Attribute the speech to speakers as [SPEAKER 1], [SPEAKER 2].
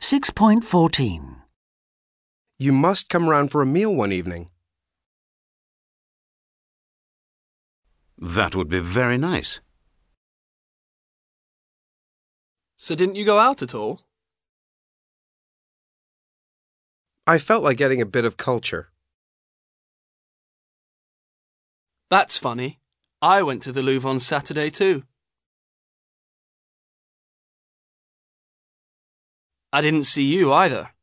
[SPEAKER 1] 6.14.
[SPEAKER 2] You must come around for a meal one evening.
[SPEAKER 3] That would be very nice.
[SPEAKER 4] So didn't you go out at all?
[SPEAKER 2] I felt like getting a bit of culture.
[SPEAKER 4] That's funny. I went to the Louvre on Saturday too. I didn't see you either.